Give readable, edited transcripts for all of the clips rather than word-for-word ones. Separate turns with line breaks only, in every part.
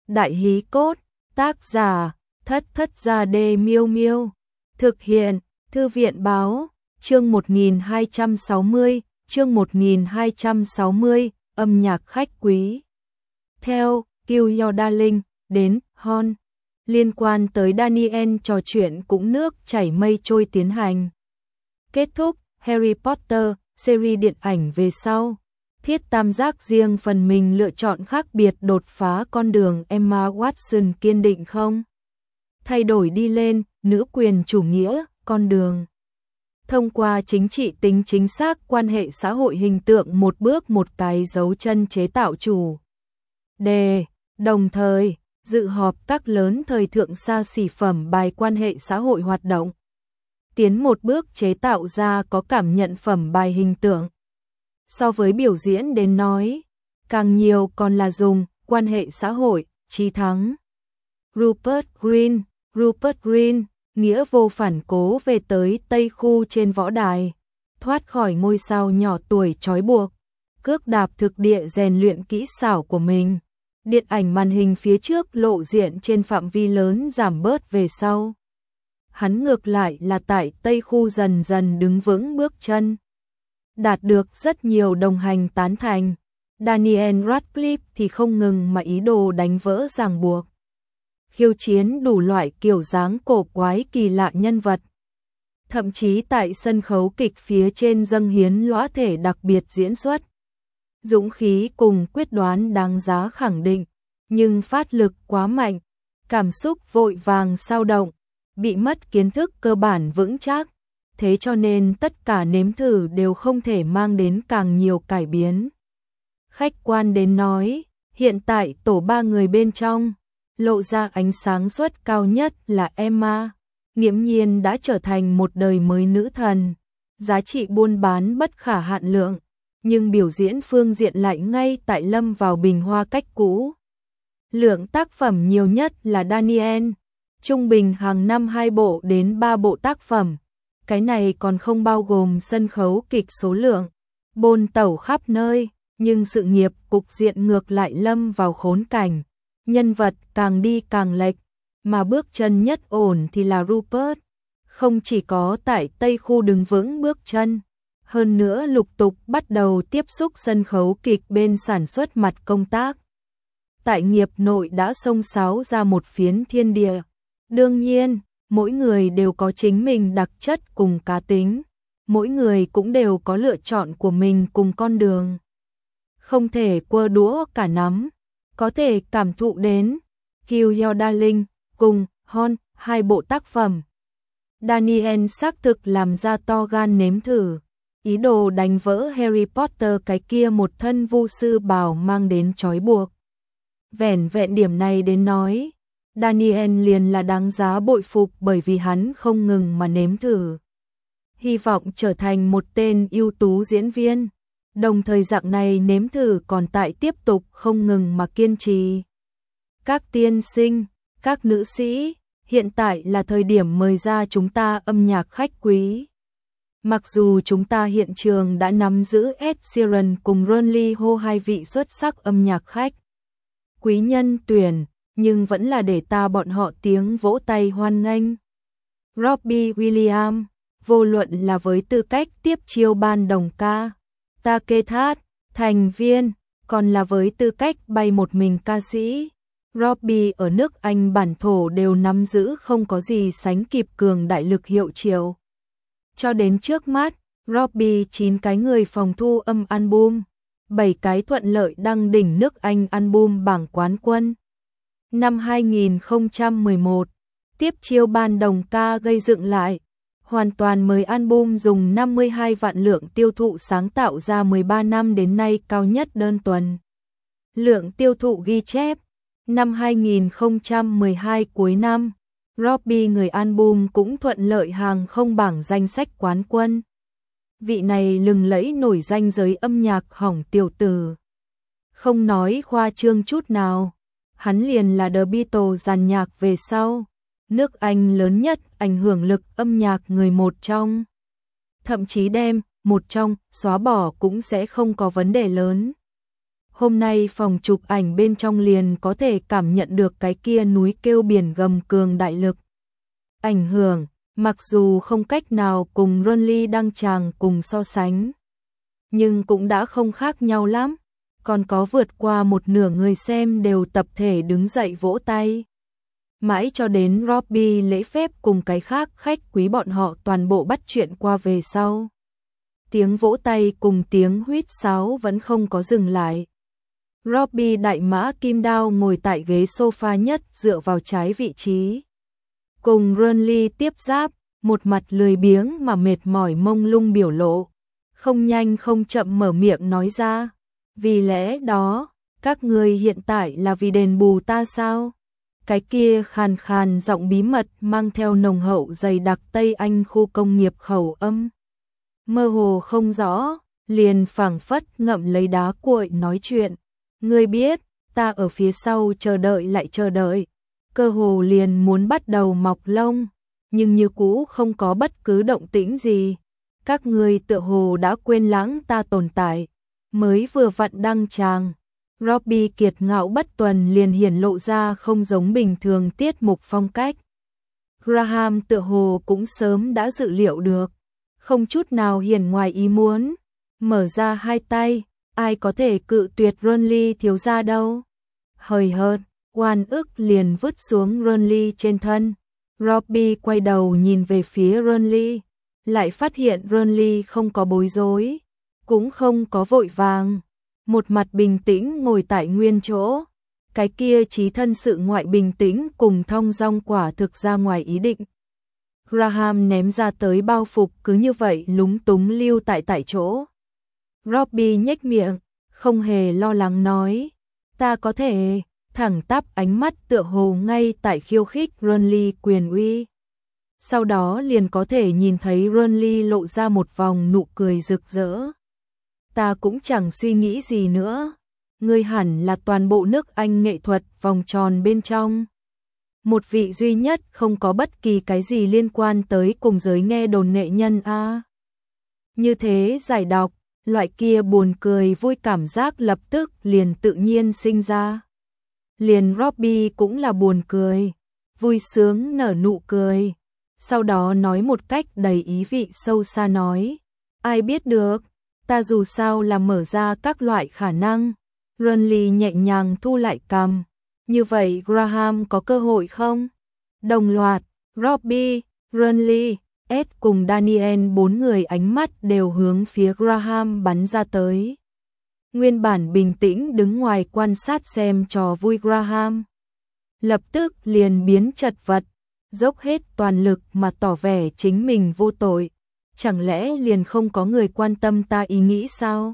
Đại hí cốt, tác giả, Thất Thất Gia Đê Miêu Miêu. Thực hiện, Thư viện báo, chương 1260, chương 1260, âm nhạc khách quý. Theo, Kill Your Darling, đến, Hon. Liên quan tới Daniel trò chuyện cũng nước chảy mây trôi tiến hành. Kết thúc, Harry Potter, series điện ảnh về sau. Thiết tam giác riêng phần mình lựa chọn khác biệt đột phá con đường Emma Watson kiên định không? Thay đổi đi lên, nữ quyền chủ nghĩa, con đường. Thông qua chính trị tính chính xác quan hệ xã hội hình tượng một bước một cái dấu chân chế tạo chủ đề, đồng thời, dự họp các lớn thời thượng xa xỉ phẩm bài quan hệ xã hội hoạt động. Tiến một bước chế tạo ra có cảm nhận phẩm bài hình tượng. So với biểu diễn đến nói, càng nhiều còn là dùng quan hệ xã hội, chí thắng. Rupert Green, nghĩa vô phản cố về tới Tây Khu trên võ đài, thoát khỏi ngôi sao nhỏ tuổi trói buộc, cước đạp thực địa rèn luyện kỹ xảo của mình. Điện ảnh màn hình phía trước lộ diện trên phạm vi lớn giảm bớt về sau. Hắn ngược lại là tại Tây Khu dần dần đứng vững bước chân. Đạt được rất nhiều đồng hành tán thành. Daniel Radcliffe thì không ngừng mà ý đồ đánh vỡ ràng buộc. Khiêu chiến đủ loại kiểu dáng cổ quái kỳ lạ nhân vật. Thậm chí tại sân khấu kịch phía trên dâng hiến lõa thể đặc biệt diễn xuất. Dũng khí cùng quyết đoán đáng giá khẳng định, nhưng phát lực quá mạnh, cảm xúc vội vàng xao động, bị mất kiến thức cơ bản vững chắc, thế cho nên tất cả nếm thử đều không thể mang đến càng nhiều cải biến. Khách quan đến nói, hiện tại tổ 3 người bên trong, lộ ra ánh sáng suất cao nhất là Emma, nghiễm nhiên đã trở thành một đời mới nữ thần, giá trị buôn bán bất khả hạn lượng. Nhưng biểu diễn phương diện lại ngay tại lâm vào bình hoa cách cũ. Lượng tác phẩm nhiều nhất là Daniel, trung bình hàng năm 2 bộ đến 3 bộ tác phẩm. Cái này còn không bao gồm sân khấu kịch số lượng, bôn tẩu khắp nơi, nhưng sự nghiệp cục diện ngược lại lâm vào khốn cảnh. Nhân vật càng đi càng lệch, mà bước chân nhất ổn thì là Rupert. Không chỉ có tại Tây Khu đứng vững bước chân, hơn nữa lục tục bắt đầu tiếp xúc sân khấu kịch bên sản xuất mặt công tác. Tại nghiệp nội đã xông xáo ra một phiến thiên địa. Đương nhiên, mỗi người đều có chính mình đặc chất cùng cá tính. Mỗi người cũng đều có lựa chọn của mình cùng con đường. Không thể quơ đũa cả nắm. Có thể cảm thụ đến Kill Your Darling cùng Hon, 2 bộ tác phẩm. Daniel xác thực làm ra to gan nếm thử. Ý đồ đánh vỡ Harry Potter cái kia một thân vu sư bào mang đến trói buộc. Vẻn vẹn điểm này đến nói, Daniel liền là đáng giá bội phục bởi vì hắn không ngừng mà nếm thử. Hy vọng trở thành một tên ưu tú diễn viên, đồng thời dạng này nếm thử còn tại tiếp tục không ngừng mà kiên trì. Các tiên sinh, các nữ sĩ, hiện tại là thời điểm mời ra chúng ta âm nhạc khách quý. Mặc dù chúng ta hiện trường đã nắm giữ Ed Sheeran cùng Ron Lee Ho 2 vị xuất sắc âm nhạc khách quý nhân tuyển, nhưng vẫn là để ta bọn họ tiếng vỗ tay hoan nghênh. Robbie Williams, vô luận là với tư cách tiếp chiêu ban đồng ca, Taketat, thành viên, còn là với tư cách bay một mình ca sĩ. Robbie ở nước Anh bản thổ đều nắm giữ không có gì sánh kịp cường đại lực hiệu triệu. Cho đến trước mắt, Robbie 9 cái người phòng thu âm album, 7 cái thuận lợi đăng đỉnh nước Anh album bảng quán quân. Năm 2011, tiếp chiêu ban đồng ca gây dựng lại, hoàn toàn mới album dùng 52 vạn lượng tiêu thụ sáng tạo ra 13 năm đến nay cao nhất đơn tuần. Lượng tiêu thụ ghi chép, năm 2012 cuối năm, Robbie người album cũng thuận lợi hàng không bảng danh sách quán quân. Vị này lừng lẫy nổi danh giới âm nhạc hỏng tiểu tử. Không nói khoa trương chút nào, hắn liền là The Beatles dàn nhạc về sau, nước Anh lớn nhất ảnh hưởng lực âm nhạc người một trong. Thậm chí đem một trong xóa bỏ cũng sẽ không có vấn đề lớn. Hôm nay phòng chụp ảnh bên trong liền có thể cảm nhận được cái kia núi kêu biển gầm cường đại lực. Ảnh hưởng, mặc dù không cách nào cùng Renly đăng tràng cùng so sánh, nhưng cũng đã không khác nhau lắm. Còn có vượt qua một nửa người xem đều tập thể đứng dậy vỗ tay. Mãi cho đến Robbie lễ phép cùng cái khác khách quý bọn họ toàn bộ bắt chuyện qua về sau. Tiếng vỗ tay cùng tiếng huýt sáo vẫn không có dừng lại. Robbie đại mã kim đao ngồi tại ghế sofa nhất dựa vào trái vị trí. Cùng Renly tiếp giáp, một mặt lười biếng mà mệt mỏi mông lung biểu lộ. Không nhanh không chậm mở miệng nói ra. Vì lẽ đó, các người hiện tại là vì đền bù ta sao? Cái kia khàn khàn giọng bí mật mang theo nồng hậu dày đặc Tây Anh khu công nghiệp khẩu âm. Mơ hồ không rõ, liền phảng phất ngậm lấy đá cuội nói chuyện. Ngươi biết, ta ở phía sau chờ đợi lại chờ đợi. Cơ hồ liền muốn bắt đầu mọc lông, nhưng như cũ không có bất cứ động tĩnh gì. Các ngươi tựa hồ đã quên lãng ta tồn tại. Mới vừa vặn đăng tràng, Robbie kiệt ngạo bất tuần liền hiển lộ ra không giống bình thường tiết mục phong cách. Graham tựa hồ cũng sớm đã dự liệu được, không chút nào hiển ngoài ý muốn, mở ra hai tay, ai có thể cự tuyệt Renly thiếu gia đâu. Hời hợt, oan ức liền vứt xuống Renly trên thân. Robbie quay đầu nhìn về phía Renly, lại phát hiện Renly không có bối rối, cũng không có vội vàng, một mặt bình tĩnh ngồi tại nguyên chỗ. Cái kia trí thân sự ngoại bình tĩnh cùng thong dong quả thực ra ngoài ý định. Graham ném ra tới bao phục cứ như vậy lúng túng lưu tại chỗ. Robbie nhếch miệng, không hề lo lắng nói, ta có thể, thẳng tắp ánh mắt tựa hồ ngay tại khiêu khích Renly quyền uy. Sau đó liền có thể nhìn thấy Renly lộ ra một vòng nụ cười rực rỡ. Ta cũng chẳng suy nghĩ gì nữa. Ngươi hẳn là toàn bộ nước Anh nghệ thuật vòng tròn bên trong. Một vị duy nhất không có bất kỳ cái gì liên quan tới cùng giới nghe đồn nghệ nhân a. Như thế giải đọc, loại kia buồn cười vui cảm giác lập tức liền tự nhiên sinh ra. Liền Robbie cũng là buồn cười, vui sướng nở nụ cười. Sau đó nói một cách đầy ý vị sâu xa nói, ai biết được, ta dù sao là mở ra các loại khả năng. Renly nhẹ nhàng thu lại cằm, như vậy Graham có cơ hội không? Đồng loạt, Robbie, Renly, Ed cùng Daniel bốn người ánh mắt đều hướng phía Graham bắn ra tới. Nguyên bản bình tĩnh đứng ngoài quan sát xem trò vui Graham, lập tức liền biến chật vật, dốc hết toàn lực mà tỏ vẻ chính mình vô tội. Chẳng lẽ liền không có người quan tâm ta ý nghĩ sao?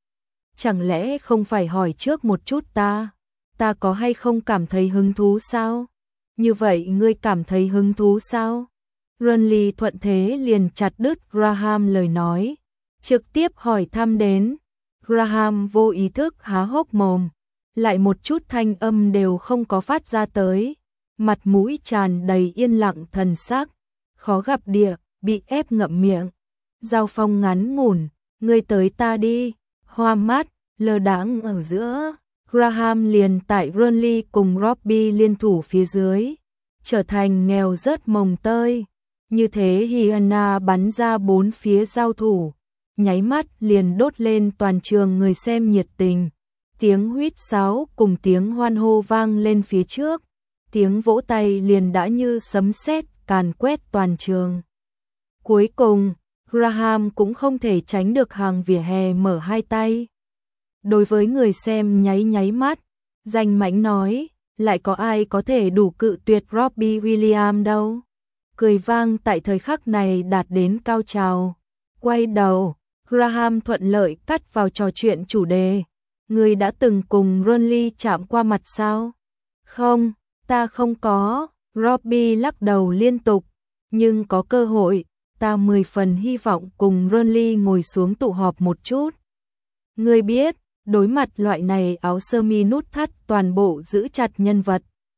Chẳng lẽ không phải hỏi trước một chút ta có hay không cảm thấy hứng thú sao? Như vậy ngươi cảm thấy hứng thú sao? Renly thuận thế liền chặt đứt Graham lời nói, trực tiếp hỏi thăm đến. Graham vô ý thức há hốc mồm, lại một chút thanh âm đều không có phát ra tới, mặt mũi tràn đầy yên lặng thần sắc, khó gặp địa, bị ép ngậm miệng. Giao phong ngắn ngủn, ngươi tới ta đi, hoa mắt, lơ đãng ở giữa. Graham liền tại Renly cùng Robbie liên thủ phía dưới, trở thành nghèo rớt mồng tơi. Như thế Hyena bắn ra bốn phía giao thủ, nháy mắt liền đốt lên toàn trường người xem nhiệt tình. Tiếng huýt sáo cùng tiếng hoan hô vang lên phía trước, tiếng vỗ tay liền đã như sấm sét càn quét toàn trường. Cuối cùng, Graham cũng không thể tránh được hàng vỉa hè mở hai tay. Đối với người xem nháy nháy mắt, danh mãnh nói, lại có ai có thể đủ cự tuyệt Robbie Williams đâu. Cười vang tại thời khắc này đạt đến cao trào. Quay đầu, Graham thuận lợi cắt vào trò chuyện chủ đề. Người đã từng cùng Renly chạm qua mặt sao? Không, ta không có. Robbie lắc đầu liên tục. Nhưng có cơ hội, ta 10 phần hy vọng cùng Renly ngồi xuống tụ họp một chút. Ngươi biết, đối mặt loại này áo sơ mi nút thắt toàn bộ giữ chặt nhân vật.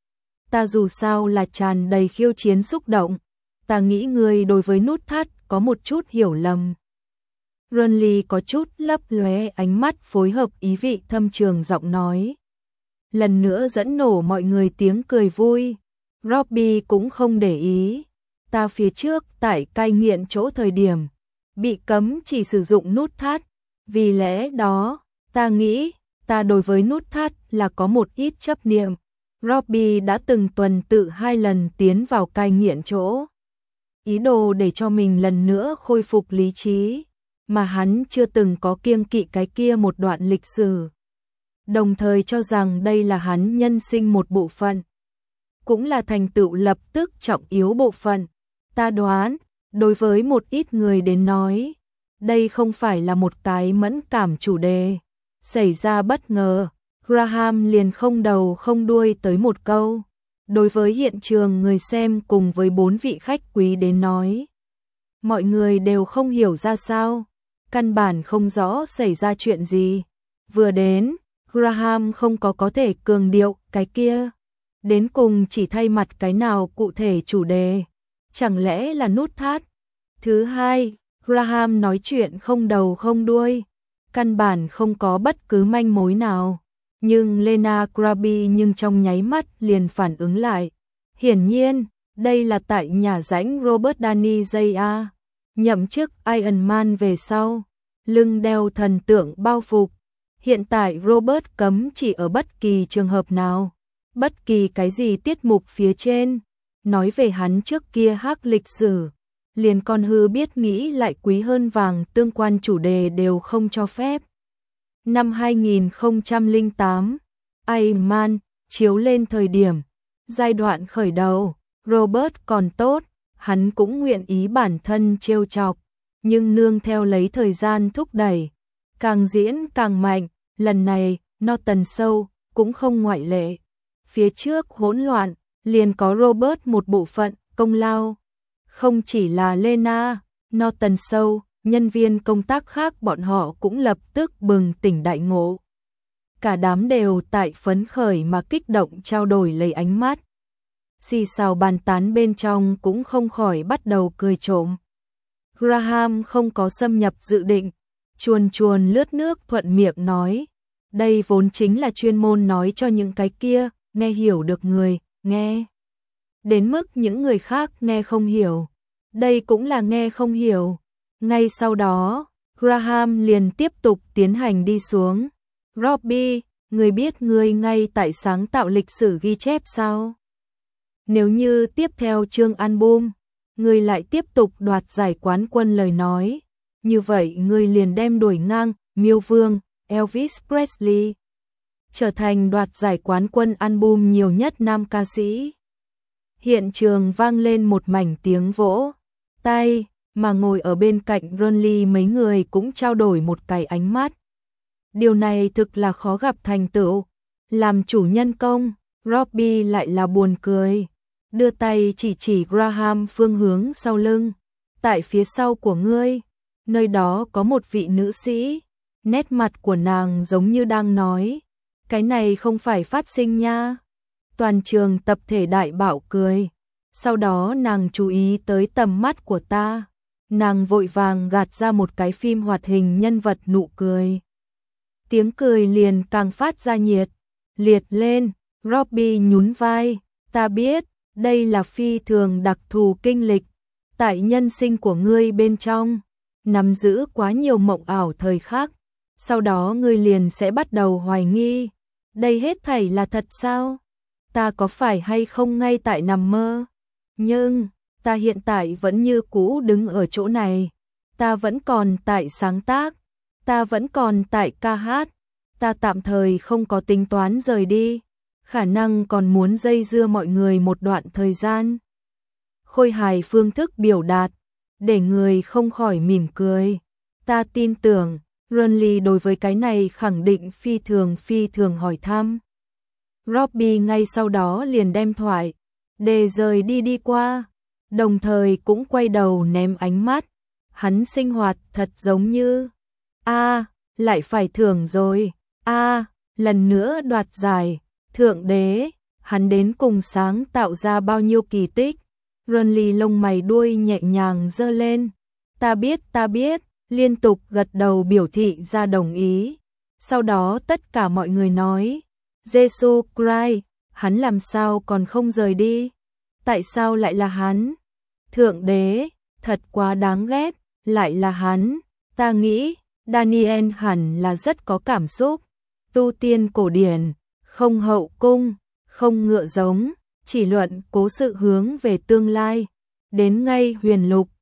Ta dù sao là tràn đầy khiêu chiến xúc động. Ta nghĩ ngươi đối với nút thắt có một chút hiểu lầm. Ronly có chút lấp lóe ánh mắt phối hợp ý vị thâm trường giọng nói. Lần nữa dẫn nổ mọi người tiếng cười vui. Robbie cũng không để ý. Ta phía trước tại cai nghiện chỗ thời điểm bị cấm chỉ sử dụng nút thắt. Vì lẽ đó, ta nghĩ ta đối với nút thắt là có một ít chấp niệm. Robbie đã từng tuần tự 2 lần tiến vào cai nghiện chỗ. Ý đồ để cho mình lần nữa khôi phục lý trí, mà hắn chưa từng có kiêng kỵ cái kia một đoạn lịch sử. Đồng thời cho rằng đây là hắn nhân sinh một bộ phận, cũng là thành tựu lập tức trọng yếu bộ phận. Ta đoán, đối với một ít người đến nói, đây không phải là một cái mẫn cảm chủ đề. Xảy ra bất ngờ, Graham liền không đầu không đuôi tới một câu. Đối với hiện trường người xem cùng với 4 vị khách quý đến nói, mọi người đều không hiểu ra sao, căn bản không rõ xảy ra chuyện gì. Vừa đến, Graham không có thể cường điệu cái kia, đến cùng chỉ thay mặt cái nào cụ thể chủ đề, chẳng lẽ là nút thắt. Thứ hai, Graham nói chuyện không đầu không đuôi, căn bản không có bất cứ manh mối nào. Nhưng Lena Krabi nhưng trong nháy mắt liền phản ứng lại. Hiển nhiên, đây là tại nhà rãnh Robert Downey Jr. Nhậm chức Iron Man về sau, lưng đeo thần tượng bao phục. Hiện tại Robert cấm chỉ ở bất kỳ trường hợp nào, bất kỳ cái gì tiết mục phía trên, nói về hắn trước kia hắc lịch sử, liền con hư biết nghĩ lại quý hơn vàng tương quan chủ đề đều không cho phép. Năm 2008, Iron Man chiếu lên thời điểm, giai đoạn khởi đầu, Robert còn tốt, hắn cũng nguyện ý bản thân trêu chọc, nhưng nương theo lấy thời gian thúc đẩy, càng diễn càng mạnh, lần này, Norton Show cũng không ngoại lệ. Phía trước hỗn loạn, liền có Robert một bộ phận công lao, không chỉ là Lena, Norton Show, nhân viên công tác khác bọn họ cũng lập tức bừng tỉnh đại ngộ. Cả đám đều tại phấn khởi mà kích động trao đổi lấy ánh mắt. Xì xào bàn tán bên trong cũng không khỏi bắt đầu cười trộm. Graham không có xâm nhập dự định, chuồn chuồn lướt nước thuận miệng nói. Đây vốn chính là chuyên môn nói cho những cái kia, nghe hiểu được người, nghe. Đến mức những người khác nghe không hiểu. Đây cũng là nghe không hiểu. Ngay sau đó, Graham liền tiếp tục tiến hành đi xuống. Robbie, người biết người ngay tại sáng tạo lịch sử ghi chép sao? Nếu như tiếp theo chương album, người lại tiếp tục đoạt giải quán quân lời nói, như vậy người liền đem đuổi ngang Miêu Vương, Elvis Presley, trở thành đoạt giải quán quân album nhiều nhất nam ca sĩ. Hiện trường vang lên một mảnh tiếng vỗ tay, mà ngồi ở bên cạnh Ronly mấy người cũng trao đổi một cái ánh mắt. Điều này thực là khó gặp thành tựu. Làm chủ nhân công, Robbie lại là buồn cười, đưa tay chỉ Graham phương hướng sau lưng. Tại phía sau của ngươi, nơi đó có một vị nữ sĩ, nét mặt của nàng giống như đang nói, cái này không phải phát sinh nha. Toàn trường tập thể đại bạo cười, sau đó nàng chú ý tới tầm mắt của ta. Nàng vội vàng gạt ra một cái phim hoạt hình nhân vật nụ cười. Tiếng cười liền càng phát ra nhiệt liệt lên. Robbie nhún vai, ta biết, đây là phi thường đặc thù kinh lịch. Tại nhân sinh của ngươi bên trong, nắm giữ quá nhiều mộng ảo thời khắc. Sau đó ngươi liền sẽ bắt đầu hoài nghi. Đây hết thảy là thật sao? Ta có phải hay không ngay tại nằm mơ? Nhưng ta hiện tại vẫn như cũ đứng ở chỗ này, ta vẫn còn tại sáng tác, ta vẫn còn tại ca hát, ta tạm thời không có tính toán rời đi, khả năng còn muốn dây dưa mọi người một đoạn thời gian. Khôi hài phương thức biểu đạt, để người không khỏi mỉm cười. Ta tin tưởng, Ronly đối với cái này khẳng định phi thường hỏi thăm. Robbie ngay sau đó liền đem thoại, để rời đi qua. Đồng thời cũng quay đầu ném ánh mắt, hắn sinh hoạt thật giống như, lại phải thưởng rồi, lần nữa đoạt giải, thượng đế, hắn đến cùng sáng tạo ra bao nhiêu kỳ tích. Ronly lông mày đuôi nhẹ nhàng giơ lên, ta biết, liên tục gật đầu biểu thị ra đồng ý. Sau đó tất cả mọi người nói, Jesus Christ, hắn làm sao còn không rời đi? Tại sao lại là hắn? Thượng đế, thật quá đáng ghét, lại là hắn. Ta nghĩ, Daniel hẳn là rất có cảm xúc. Tu tiên cổ điển, không hậu cung, không ngựa giống, chỉ luận cố sự hướng về tương lai. Đến ngay huyền lục,